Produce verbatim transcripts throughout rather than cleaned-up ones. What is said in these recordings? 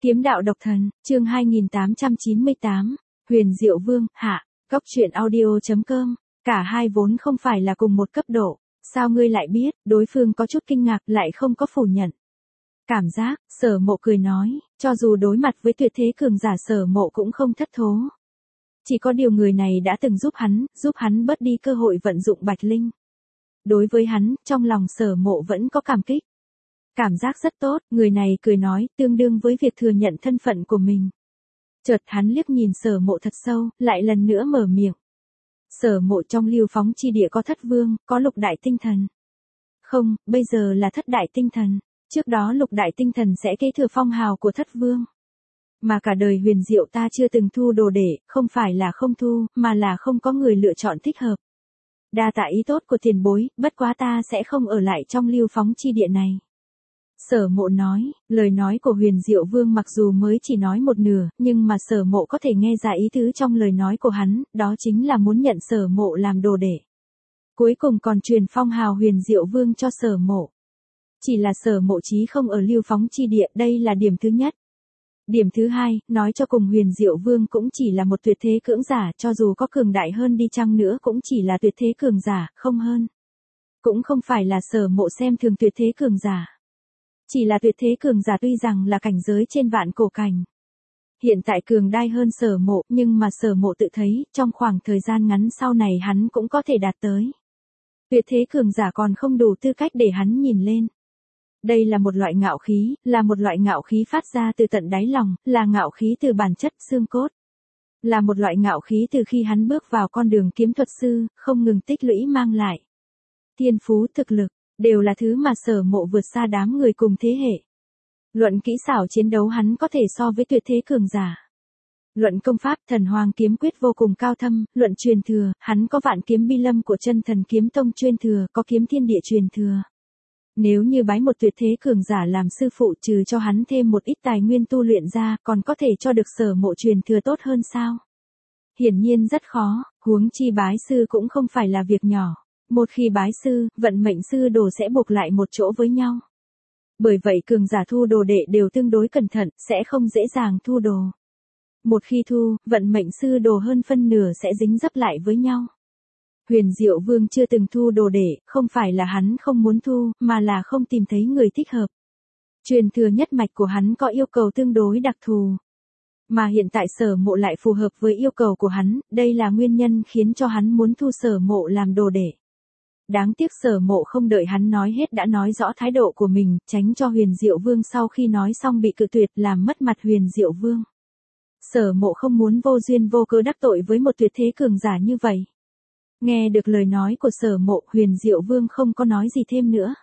Kiếm đạo độc thần, chương hai nghìn tám trăm chín mươi tám, Huyền Diệu Vương, hạ, Cốc truyện audio chấm com, cả hai vốn không phải là cùng một cấp độ, sao ngươi lại biết? Đối phương có chút kinh ngạc lại không có phủ nhận. Cảm giác, Sở Mộ cười nói, cho dù đối mặt với tuyệt thế cường giả Sở Mộ cũng không thất thố. Chỉ có điều người này đã từng giúp hắn, giúp hắn bớt đi cơ hội vận dụng Bạch Linh. Đối với hắn, trong lòng Sở Mộ vẫn có cảm kích. Cảm giác rất tốt, người này cười nói, tương đương với việc thừa nhận thân phận của mình. Chợt hắn liếc nhìn Sở Mộ thật sâu, lại lần nữa mở miệng. Sở Mộ trong Lưu Phóng chi địa có thất vương, có lục đại tinh thần. Không, bây giờ là thất đại tinh thần, trước đó lục đại tinh thần sẽ kế thừa phong hào của thất vương. Mà cả đời Huyền Diệu ta chưa từng thu đồ để, không phải là không thu, mà là không có người lựa chọn thích hợp. Đa tạ ý tốt của tiền bối, bất quá ta sẽ không ở lại trong Lưu Phóng chi địa này. Sở Mộ nói, lời nói của Huyền Diệu Vương mặc dù mới chỉ nói một nửa, nhưng mà Sở Mộ có thể nghe ra ý tứ trong lời nói của hắn, đó chính là muốn nhận Sở Mộ làm đồ đệ. Cuối cùng còn truyền phong hào Huyền Diệu Vương cho Sở Mộ. Chỉ là Sở Mộ chí không ở Lưu Phóng chi địa, đây là điểm thứ nhất. Điểm thứ hai, nói cho cùng Huyền Diệu Vương cũng chỉ là một tuyệt thế cưỡng giả, cho dù có cường đại hơn đi chăng nữa cũng chỉ là tuyệt thế cường giả, không hơn. Cũng không phải là Sở Mộ xem thường tuyệt thế cường giả. Chỉ là tuyệt thế cường giả tuy rằng là cảnh giới trên vạn cổ cảnh. Hiện tại cường đại hơn Sở Mộ, nhưng mà Sở Mộ tự thấy, trong khoảng thời gian ngắn sau này hắn cũng có thể đạt tới. Tuyệt thế cường giả còn không đủ tư cách để hắn nhìn lên. Đây là một loại ngạo khí, là một loại ngạo khí phát ra từ tận đáy lòng, là ngạo khí từ bản chất xương cốt. Là một loại ngạo khí từ khi hắn bước vào con đường kiếm thuật sư, không ngừng tích lũy mang lại. Thiên phú thực lực, đều là thứ mà Sở Mộ vượt xa đám người cùng thế hệ. Luận kỹ xảo chiến đấu hắn có thể so với tuyệt thế cường giả. Luận công pháp Thần Hoàng kiếm quyết vô cùng cao thâm, luận truyền thừa, hắn có Vạn Kiếm Bi Lâm của Chân Thần Kiếm Tông truyền thừa, có Kiếm Thiên Địa truyền thừa. Nếu như bái một tuyệt thế cường giả làm sư phụ trừ cho hắn thêm một ít tài nguyên tu luyện ra, còn có thể cho được Sở Mộ truyền thừa tốt hơn sao? Hiển nhiên rất khó, huống chi bái sư cũng không phải là việc nhỏ. Một khi bái sư, vận mệnh sư đồ sẽ buộc lại một chỗ với nhau. Bởi vậy cường giả thu đồ đệ đều tương đối cẩn thận, sẽ không dễ dàng thu đồ. Một khi thu, vận mệnh sư đồ hơn phân nửa sẽ dính dấp lại với nhau. Huyền Diệu Vương chưa từng thu đồ đệ, không phải là hắn không muốn thu, mà là không tìm thấy người thích hợp. Truyền thừa nhất mạch của hắn có yêu cầu tương đối đặc thù. Mà hiện tại Sở Mộ lại phù hợp với yêu cầu của hắn, đây là nguyên nhân khiến cho hắn muốn thu Sở Mộ làm đồ đệ. Đáng tiếc Sở Mộ không đợi hắn nói hết đã nói rõ thái độ của mình, tránh cho Huyền Diệu Vương sau khi nói xong bị cự tuyệt làm mất mặt Huyền Diệu Vương. Sở Mộ không muốn vô duyên vô cớ đắc tội với một tuyệt thế cường giả như vậy. Nghe được lời nói của Sở Mộ, Huyền Diệu Vương không có nói gì thêm nữa.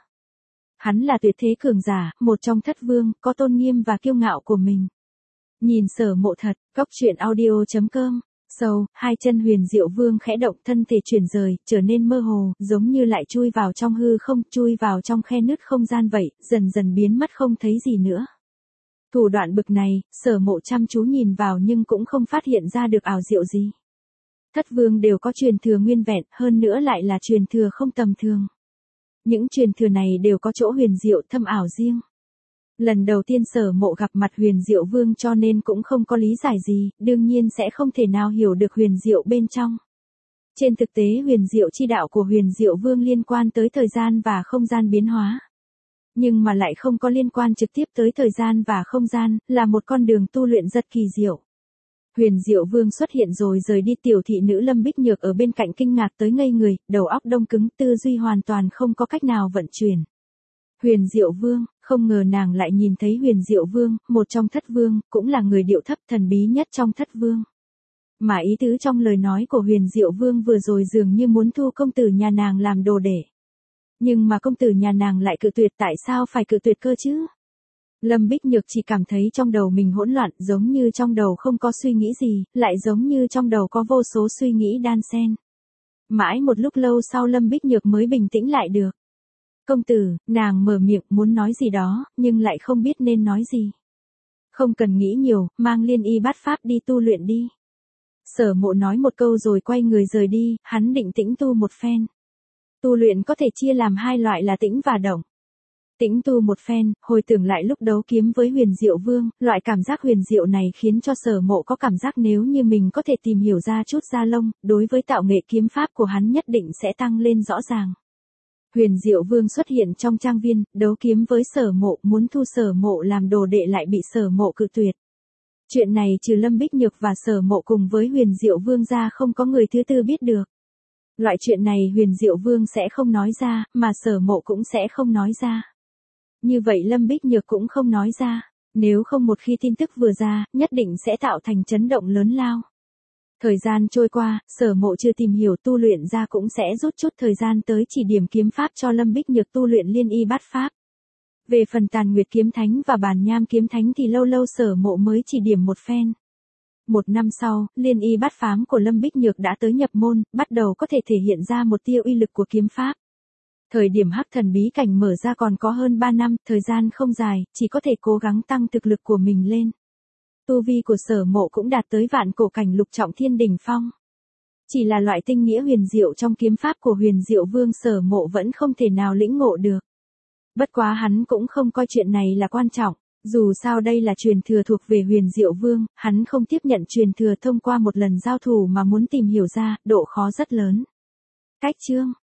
Hắn là tuyệt thế cường giả, một trong thất vương, có tôn nghiêm và kiêu ngạo của mình. Nhìn Sở Mộ thật, Cốc truyện audio chấm com. Sâu, hai chân Huyền Diệu Vương khẽ động, thân thể chuyển rời, trở nên mơ hồ, giống như lại chui vào trong hư không, chui vào trong khe nứt không gian vậy, dần dần biến mất không thấy gì nữa. Thủ đoạn bực này, Sở Mộ chăm chú nhìn vào nhưng cũng không phát hiện ra được ảo diệu gì. Thất vương đều có truyền thừa nguyên vẹn, hơn nữa lại là truyền thừa không tầm thường. Những truyền thừa này đều có chỗ huyền diệu thâm ảo riêng. Lần đầu tiên Sở Mộ gặp mặt Huyền Diệu Vương cho nên cũng không có lý giải gì, đương nhiên sẽ không thể nào hiểu được huyền diệu bên trong. Trên thực tế huyền diệu chi đạo của Huyền Diệu Vương liên quan tới thời gian và không gian biến hóa. Nhưng mà lại không có liên quan trực tiếp tới thời gian và không gian, là một con đường tu luyện rất kỳ diệu. Huyền Diệu Vương xuất hiện rồi rời đi, tiểu thị nữ Lâm Bích Nhược ở bên cạnh kinh ngạc tới ngây người, đầu óc đông cứng, tư duy hoàn toàn không có cách nào vận chuyển. Huyền Diệu Vương, không ngờ nàng lại nhìn thấy Huyền Diệu Vương, một trong thất vương, cũng là người điệu thấp thần bí nhất trong thất vương. Mà ý tứ trong lời nói của Huyền Diệu Vương vừa rồi dường như muốn thu công tử nhà nàng làm đồ đệ. Nhưng mà công tử nhà nàng lại cự tuyệt, tại sao phải cự tuyệt cơ chứ? Lâm Bích Nhược chỉ cảm thấy trong đầu mình hỗn loạn, giống như trong đầu không có suy nghĩ gì, lại giống như trong đầu có vô số suy nghĩ đan xen. Mãi một lúc lâu sau Lâm Bích Nhược mới bình tĩnh lại được. Công tử, nàng mở miệng muốn nói gì đó, nhưng lại không biết nên nói gì. Không cần nghĩ nhiều, mang Liên Y Bát Pháp đi tu luyện đi. Sở Mộ nói một câu rồi quay người rời đi, hắn định tĩnh tu một phen. Tu luyện có thể chia làm hai loại là tĩnh và động. Tĩnh tu một phen, hồi tưởng lại lúc đấu kiếm với Huyền Diệu Vương, loại cảm giác huyền diệu này khiến cho Sở Mộ có cảm giác nếu như mình có thể tìm hiểu ra chút da lông, đối với tạo nghệ kiếm pháp của hắn nhất định sẽ tăng lên rõ ràng. Huyền Diệu Vương xuất hiện trong trang viên, đấu kiếm với Sở Mộ, muốn thu Sở Mộ làm đồ đệ lại bị Sở Mộ cự tuyệt. Chuyện này trừ Lâm Bích Nhược và Sở Mộ cùng với Huyền Diệu Vương ra không có người thứ tư biết được. Loại chuyện này Huyền Diệu Vương sẽ không nói ra, mà Sở Mộ cũng sẽ không nói ra. Như vậy Lâm Bích Nhược cũng không nói ra, nếu không một khi tin tức vừa ra, nhất định sẽ tạo thành chấn động lớn lao. Thời gian trôi qua, Sở Mộ chưa tìm hiểu tu luyện ra cũng sẽ rút chút thời gian tới chỉ điểm kiếm pháp cho Lâm Bích Nhược tu luyện liên y bát pháp. Về phần Tàn Nguyệt kiếm thánh và Bàn Nham kiếm thánh thì lâu lâu Sở Mộ mới chỉ điểm một phen. Một năm sau, liên y bát phám của Lâm Bích Nhược đã tới nhập môn, bắt đầu có thể thể hiện ra một tia uy lực của kiếm pháp. Thời điểm Hắc Thần bí cảnh mở ra còn có hơn ba năm, thời gian không dài, chỉ có thể cố gắng tăng thực lực của mình lên. Tu vi của Sở Mộ cũng đạt tới vạn cổ cảnh lục trọng thiên đỉnh phong. Chỉ là loại tinh nghĩa huyền diệu trong kiếm pháp của Huyền Diệu Vương Sở Mộ vẫn không thể nào lĩnh ngộ được. Bất quá hắn cũng không coi chuyện này là quan trọng, dù sao đây là truyền thừa thuộc về Huyền Diệu Vương, hắn không tiếp nhận truyền thừa thông qua một lần giao thủ mà muốn tìm hiểu ra, độ khó rất lớn. Cách chương